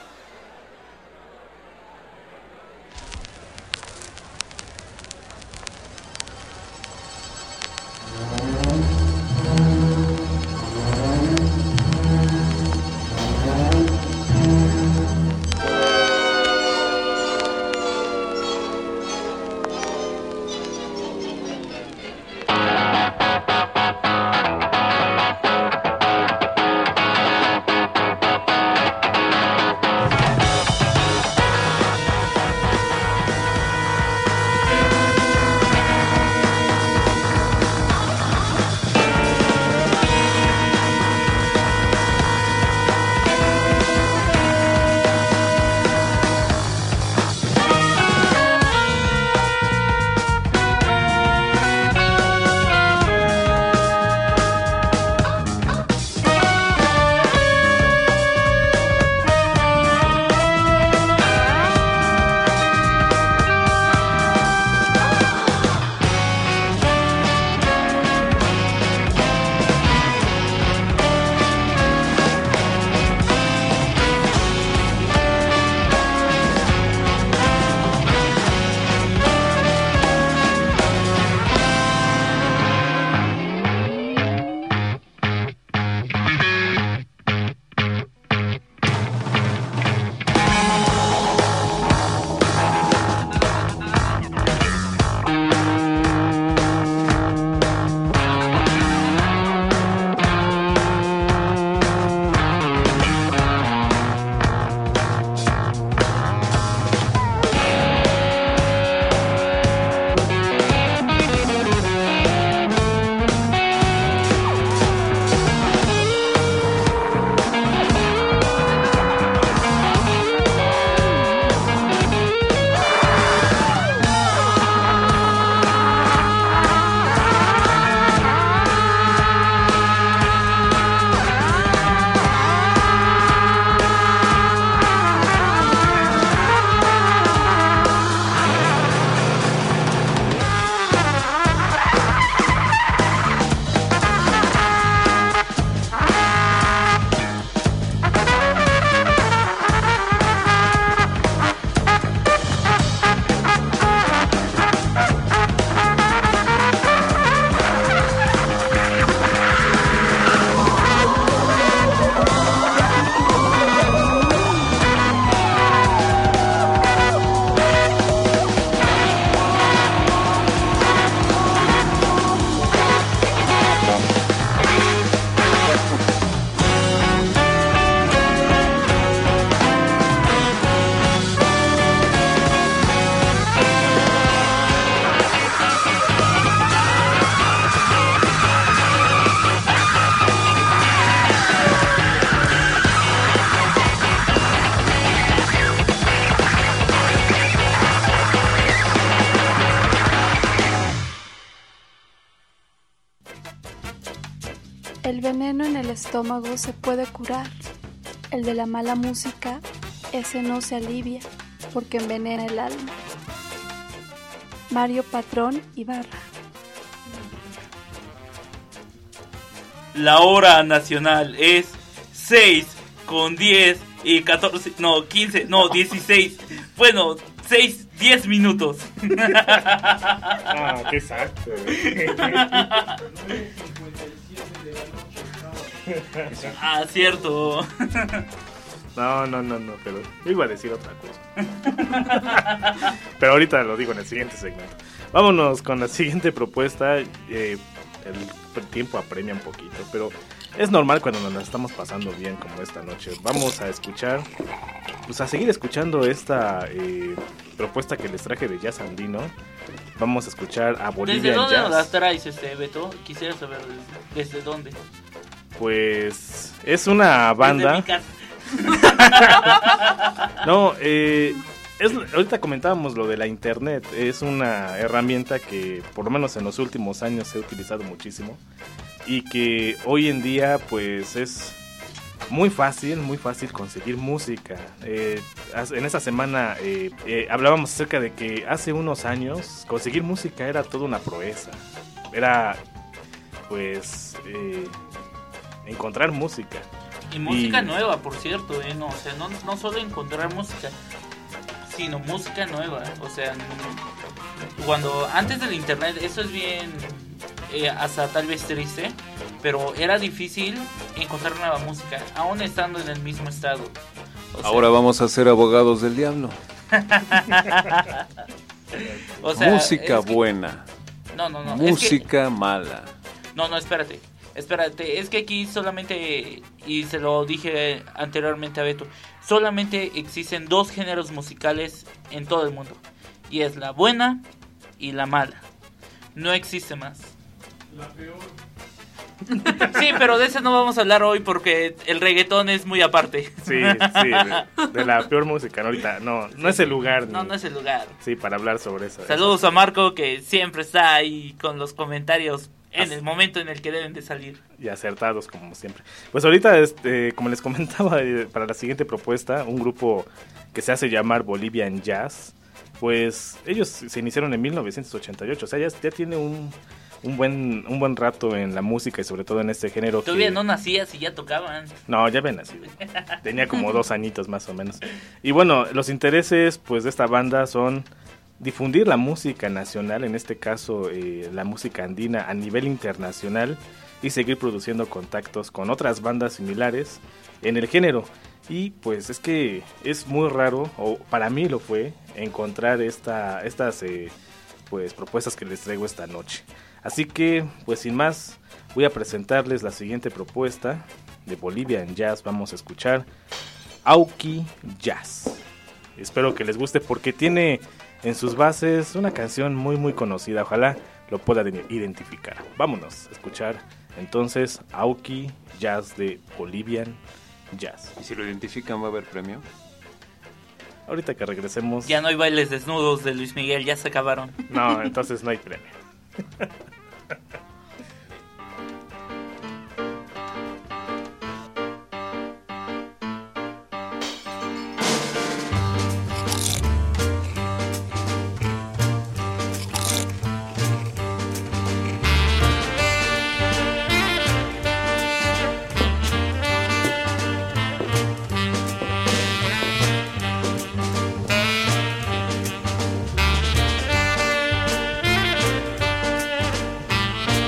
El veneno en el estómago se puede curar. El de la mala música, ese no se alivia porque envenena el alma. Mario Patrón Ibarra. La hora nacional es seis con diez y catorce, no, quince, no, dieciséis. Bueno, seis, diez minutos. Ah, qué exacto. Ah, cierto. No, no, no, no, pero yo iba a decir otra cosa. Pero ahorita lo digo en el siguiente segmento. Vámonos con la siguiente propuesta. Eh, el tiempo apremia un poquito, pero es normal cuando nos la estamos pasando bien como esta noche. Vamos a escuchar, pues a seguir escuchando esta eh, propuesta que les traje de jazz andino. Vamos a escuchar a Bolivian ¿Desde dónde Jazz. nos las traes, este, Beto? Quisiera saber desde, desde dónde. Pues es una banda. Desde mi casa. No, eh, es, ahorita comentábamos lo de la internet. Es una herramienta que por lo menos en los últimos años se ha utilizado muchísimo y que hoy en día pues es muy fácil, muy fácil conseguir música. Eh, en esa semana eh, eh, hablábamos acerca de que hace unos años conseguir música era toda una proeza. Era pues eh, encontrar música. Y música Y- nueva, por cierto, ¿eh? No, o sea, no, no solo encontrar música, sino música nueva. O sea, n- cuando antes del internet, eso es bien, eh, hasta tal vez triste, pero era difícil encontrar nueva música, aún estando en el mismo estado. O sea, Ahora vamos a ser abogados del diablo. o sea, Música es que- buena, No, no, no. es que- música mala. No, no, espérate. Espérate, es que aquí solamente, y se lo dije anteriormente a Beto, solamente existen dos géneros musicales en todo el mundo. Y es la buena y la mala. No existe más. La peor. Sí, pero de eso no vamos a hablar hoy porque el reggaetón es muy aparte. Sí, sí, de, de la peor música, ¿no? Ahorita, no, no es el lugar. No, ni- no es el lugar. Sí, para hablar sobre eso. Saludos a Marco que siempre está ahí con los comentarios en el momento en el que deben de salir. Y acertados, como siempre. Pues ahorita, este, como les comentaba, eh, para la siguiente propuesta, un grupo que se hace llamar Bolivian Jazz, pues ellos se iniciaron en mil novecientos ochenta y ocho, o sea, ya, ya tiene un, un, buen, un buen rato en la música y sobre todo en este género. Todavía que... no nacías y ya tocaban. No, ya ven así. Tenía como dos añitos más o menos. Y bueno, los intereses pues de esta banda son difundir la música nacional, en este caso eh, la música andina a nivel internacional y seguir produciendo contactos con otras bandas similares en el género. Y pues es que es muy raro, o para mí lo fue, encontrar esta, estas eh, pues propuestas que les traigo esta noche. Así que pues sin más voy a presentarles la siguiente propuesta de Bolivian Jazz. Vamos a escuchar Auki Jazz. Espero que les guste porque tiene en sus bases una canción muy muy conocida. Ojalá lo puedan identificar. Vámonos a escuchar entonces Auki Jazz de Bolivian Jazz. ¿Y si lo identifican va a haber premio? Ahorita que regresemos. Ya no hay bailes desnudos de Luis Miguel, ya se acabaron. No, entonces no hay premio. Thank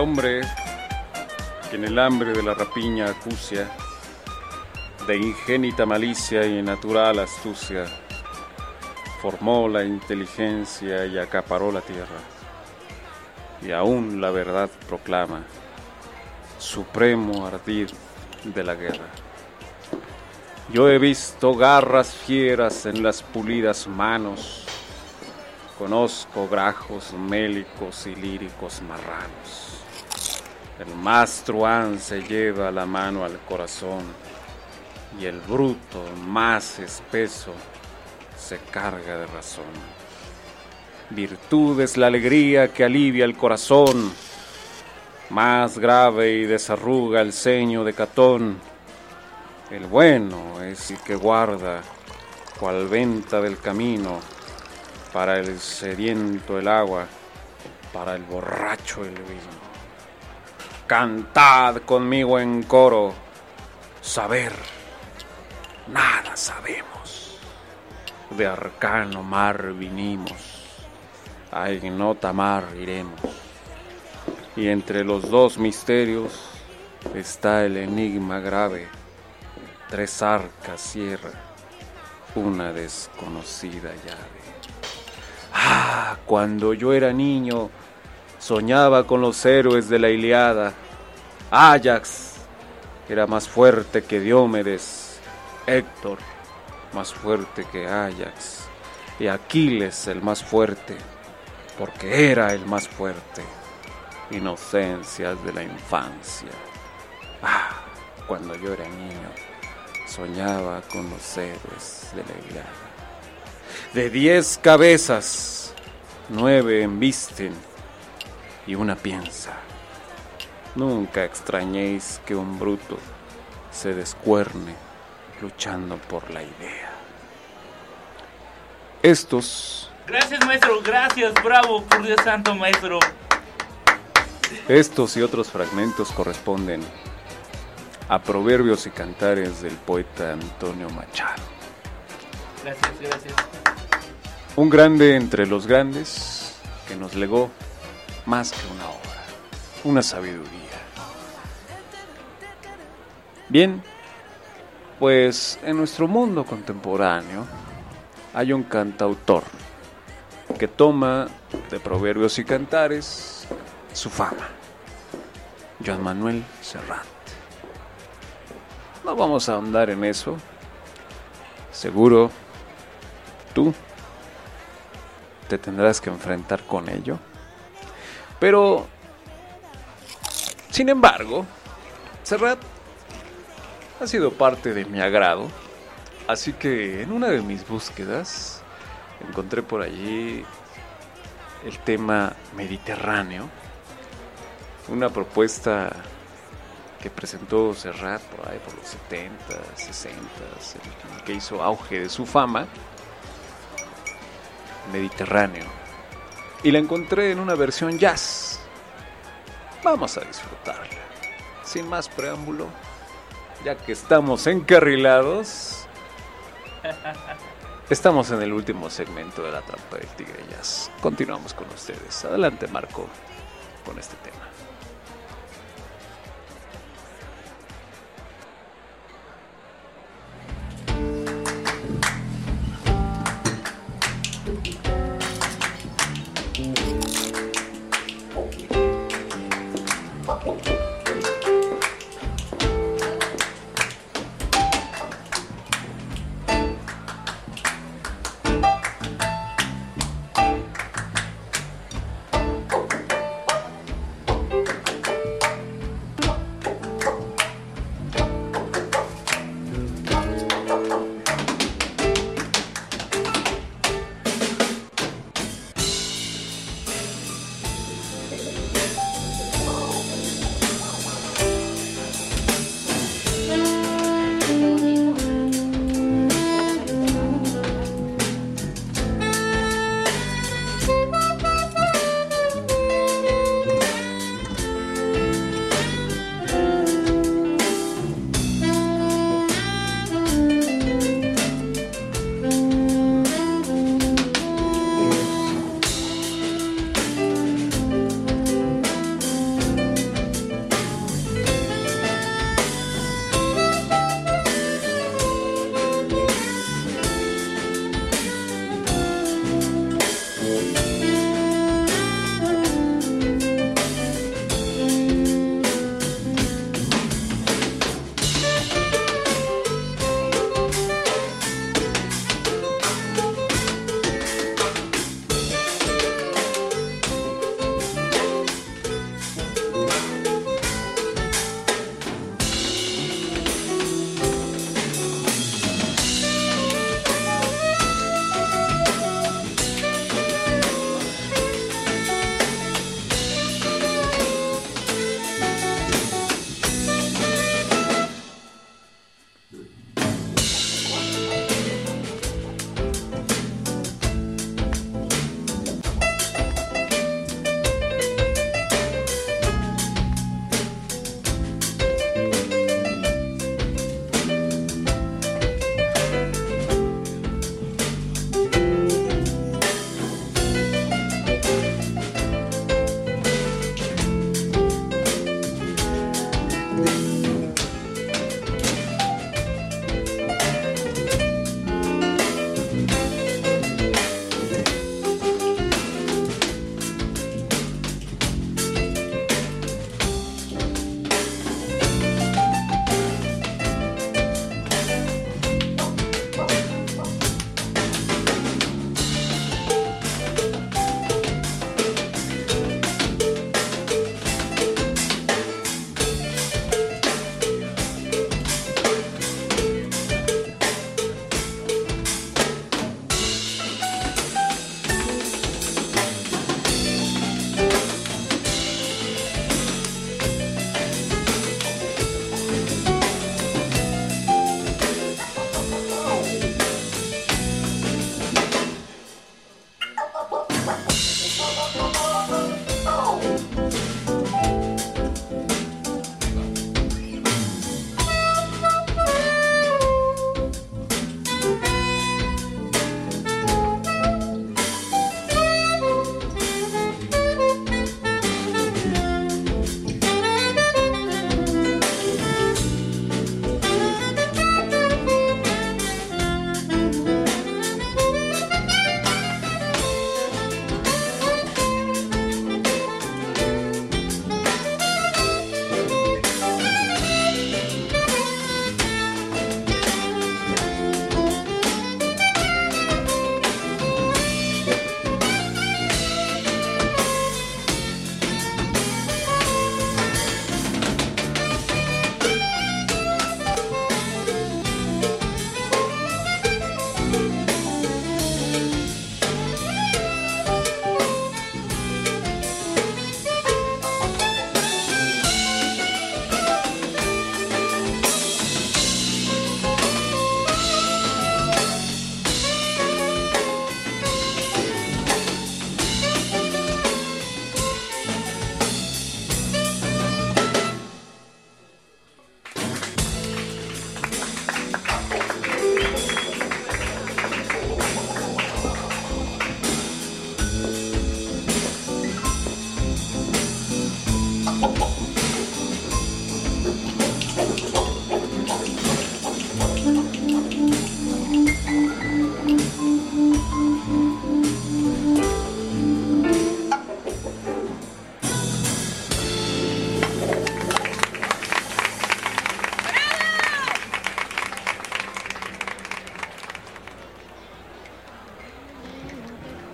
hombre que en el hambre de la rapiña acucia, de ingénita malicia y natural astucia, formó la inteligencia y acaparó la tierra, y aún la verdad proclama, supremo ardid de la guerra. Yo he visto garras fieras en las pulidas manos, conozco grajos mélicos y líricos marranos. El más truán se lleva la mano al corazón, y el bruto más espeso se carga de razón. Virtud es la alegría que alivia el corazón, más grave y desarruga el ceño de Catón. El bueno es el que guarda, cual venta del camino, para el sediento el agua, para el borracho el vino. Cantad conmigo en coro, saber, nada sabemos. De arcano mar vinimos, a ignota mar iremos. Y entre los dos misterios está el enigma grave. Tres arcas cierra una desconocida llave. Ah, cuando yo era niño, soñaba con los héroes de la Ilíada. Áyax era más fuerte que Diomedes, Héctor más fuerte que Áyax, y Aquiles el más fuerte, porque era el más fuerte. Inocencias de la infancia. Ah, cuando yo era niño, soñaba con los héroes de la Ilíada. De diez cabezas, nueve embisten y una piensa. Nunca extrañéis que un bruto se descuerne luchando por la idea. Estos... Gracias, maestro, gracias, bravo, por Dios santo, maestro. Estos y otros fragmentos corresponden a proverbios y cantares del poeta Antonio Machado. Gracias, gracias. Un grande entre los grandes que nos legó más que una obra, una sabiduría. Bien, pues en nuestro mundo contemporáneo hay un cantautor que toma de proverbios y cantares su fama, Joan Manuel Serrat. No vamos a ahondar en eso. Seguro tú te tendrás que enfrentar con ello. Pero, sin embargo, Serrat ha sido parte de mi agrado. Así que en una de mis búsquedas encontré por allí el tema Mediterráneo. Una propuesta que presentó Serrat por ahí por los setenta, sesenta, el que hizo auge de su fama, Mediterráneo. Y la encontré en una versión jazz. Vamos a disfrutarla. Sin más preámbulo, ya que estamos encarrilados, estamos en el último segmento de La Trampa del Tigre Jazz. Continuamos con ustedes. Adelante, Marco, con este tema.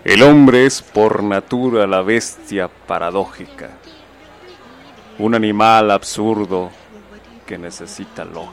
El hombre es por natura la bestia paradójica, un animal absurdo que necesita lógica.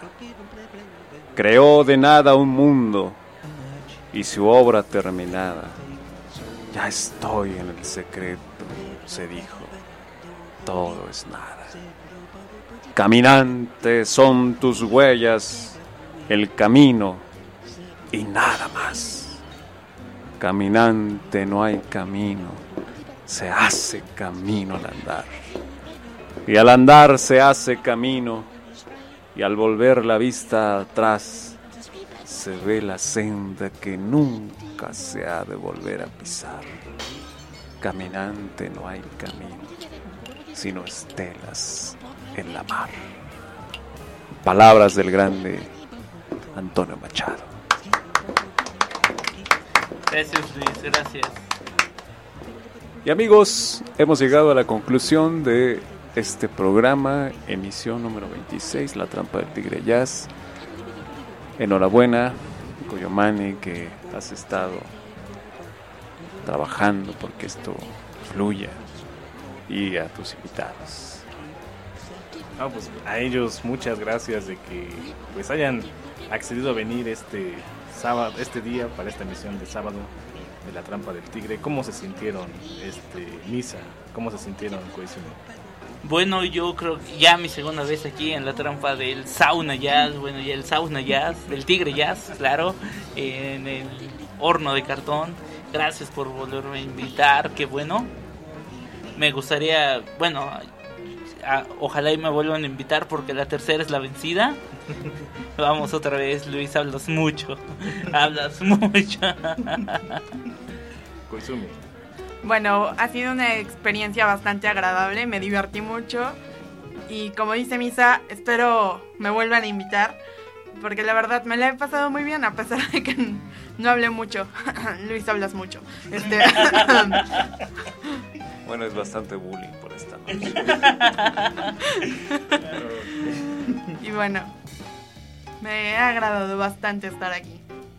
Creó de nada un mundo y su obra terminada. Ya estoy en el secreto, se dijo, todo es nada. Caminante son tus huellas, el camino y nada más. Caminante no hay camino, se hace camino al andar. Y al andar se hace camino, y al volver la vista atrás, se ve la senda que nunca se ha de volver a pisar. Caminante no hay camino, sino estelas en la mar. Palabras del grande Antonio Machado. Gracias, Luis, gracias. Y amigos, hemos llegado a la conclusión de este programa, emisión número veintiséis, La Trampa del Tigre Jazz. Enhorabuena, Coyomani, que has estado trabajando porque esto fluya, y a tus invitados. No, pues a ellos muchas gracias de que pues hayan accedido a venir este sábado, este día para esta emisión de sábado de La Trampa del Tigre. ¿Cómo se sintieron, este Misa? ¿Cómo se sintieron, Koizumi? Bueno, yo creo que ya mi segunda vez aquí en La Trampa del Sauna Jazz, bueno, ya el Sauna Jazz, del Tigre Jazz, claro, en el horno de cartón. Gracias por volverme a invitar, qué bueno. Me gustaría, bueno, a, ojalá y me vuelvan a invitar porque la tercera es la vencida. Vamos otra vez, Luis, hablas mucho, hablas mucho. Koizumi. Bueno, ha sido una experiencia bastante agradable, me divertí mucho y como dice Misa, espero me vuelvan a invitar porque la verdad me la he pasado muy bien a pesar de que no hablé mucho. Luis, hablas mucho. Este... Bueno, es bastante bullying por esta noche. Y bueno, me ha agradado bastante estar aquí.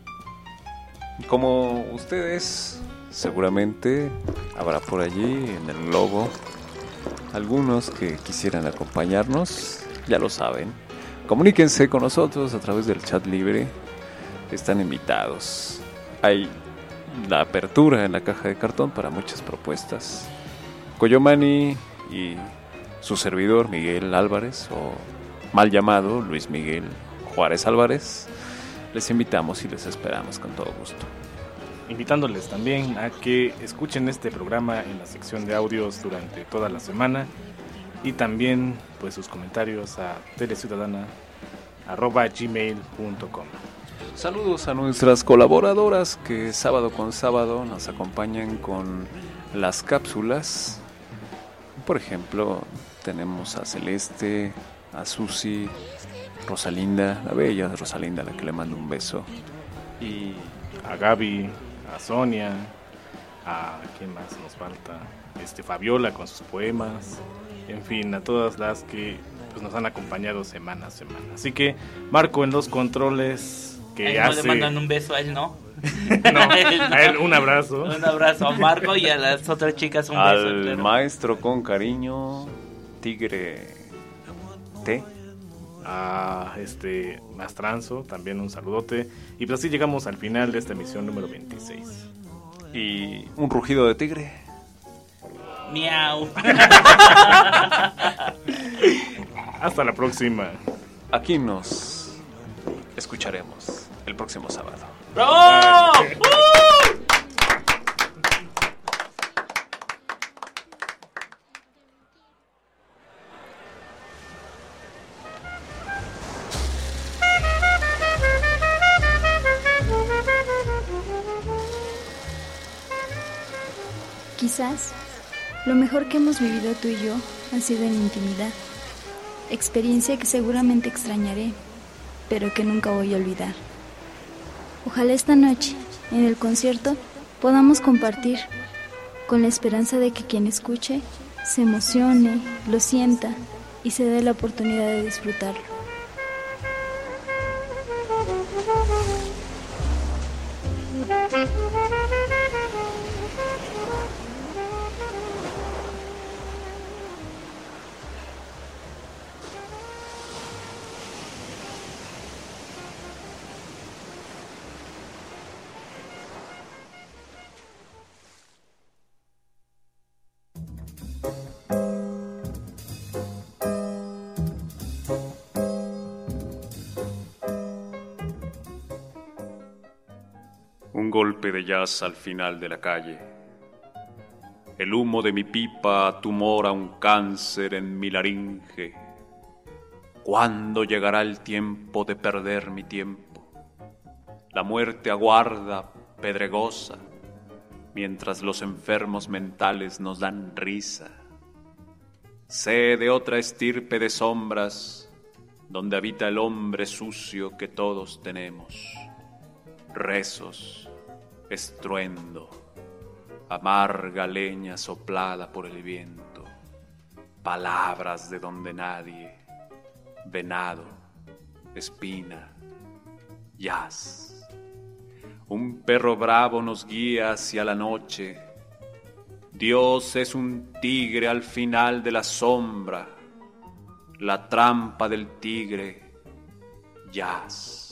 Como ustedes, seguramente habrá por allí en el logo algunos que quisieran acompañarnos, ya lo saben. Comuníquense con nosotros a través del chat libre, están invitados. Hay la apertura en la caja de cartón para muchas propuestas. Coyomani y su servidor Miguel Álvarez, o mal llamado Luis Miguel Juárez Álvarez, les invitamos y les esperamos con todo gusto. Invitándoles también a que escuchen este programa en la sección de audios durante toda la semana y también pues sus comentarios a teleciudadana arroba gmail punto com. Saludos a nuestras colaboradoras que sábado con sábado nos acompañan con las cápsulas. Por ejemplo, tenemos a Celeste, a Susi, Rosalinda, la bella Rosalinda, a la que le mando un beso, y a Gaby, a Sonia, a quién más nos falta, este Fabiola con sus poemas, en fin, a todas las que pues, nos han acompañado semana a semana. Así que Marco en los controles, que Ahí hace... no le mandan un beso a él, ¿no? No, a él un abrazo. Un abrazo a Marco y a las otras chicas un al beso. Al claro. maestro con cariño, Tigre T. A este Mastranzo, también un saludote. Y pues así llegamos al final de esta emisión número veintiséis. Y un rugido de tigre. Miau. Hasta la próxima. Aquí nos escucharemos el próximo sábado. ¡Bravo! ¡Uh! Quizás lo mejor que hemos vivido tú y yo ha sido en intimidad, experiencia que seguramente extrañaré, pero que nunca voy a olvidar. Ojalá esta noche, en el concierto, podamos compartir, con la esperanza de que quien escuche se emocione, lo sienta y se dé la oportunidad de disfrutarlo. Un golpe de jazz al final de la calle. El humo de mi pipa tumora un cáncer en mi laringe. ¿Cuándo llegará el tiempo de perder mi tiempo? La muerte aguarda, pedregosa, mientras los enfermos mentales nos dan risa. Sé de otra estirpe de sombras, donde habita el hombre sucio que todos tenemos. Rezos, estruendo, amarga leña soplada por el viento, palabras de donde nadie, venado, espina, jazz. Un perro bravo nos guía hacia la noche. Dios es un tigre al final de la sombra, la trampa del tigre, jazz.